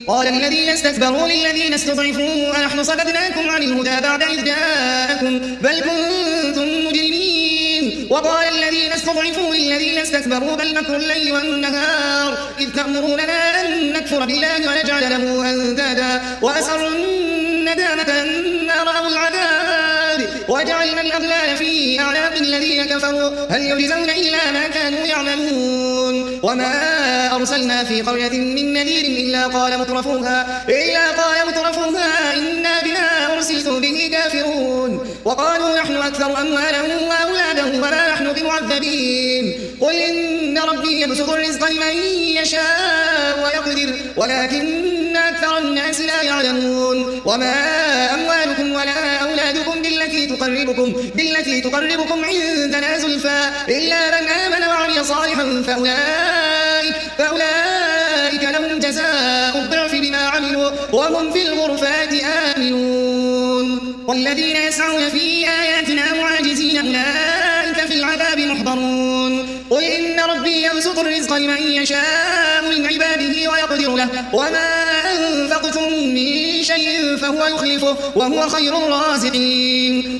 قال الذين استكبروا للذين استضعفوا أنحن صددناكم عن الهدى بعد إذ جاءكم بل كنتم مجرمين. وقال الذين استضعفوا للذين استكبروا بل مكر الليل والنهار إذ تأمروننا أن نكفر بالله ونجعل له أندادا وأسروا الندامة أن رأوا العذاب وجعلنا الأغلال في أعناق الذين كفروا هل يجزون إلا ما كانوا يعملون. وما أرسلنا في قرية من نذير إلا قال مترفوها إنا بما أرسلتم به كافرون. وقالوا نحن أكثر أموالا وأولادا وما نحن بمعذبين. قل إن ربي يبسط الرزق لمن يشاء ويقدر ولكن أكثر الناس لا يعلمون. وما أموالكم ولا أولادكم بالتي تقربكم عندنا زلفى إلا من آمن وعمل صالحا فأولئك لهم جزاء الضعف بما عملوا وهم في الغرفات آمنون. والذين يسعون في آياتنا معاجزين أولئك في العذاب محضرون. قل إن ربي يبسط الرزق لمن يشاء من عباده ويقدر له وما أنفقتم من شيء فهو يخلفه وهو خير الرازقين.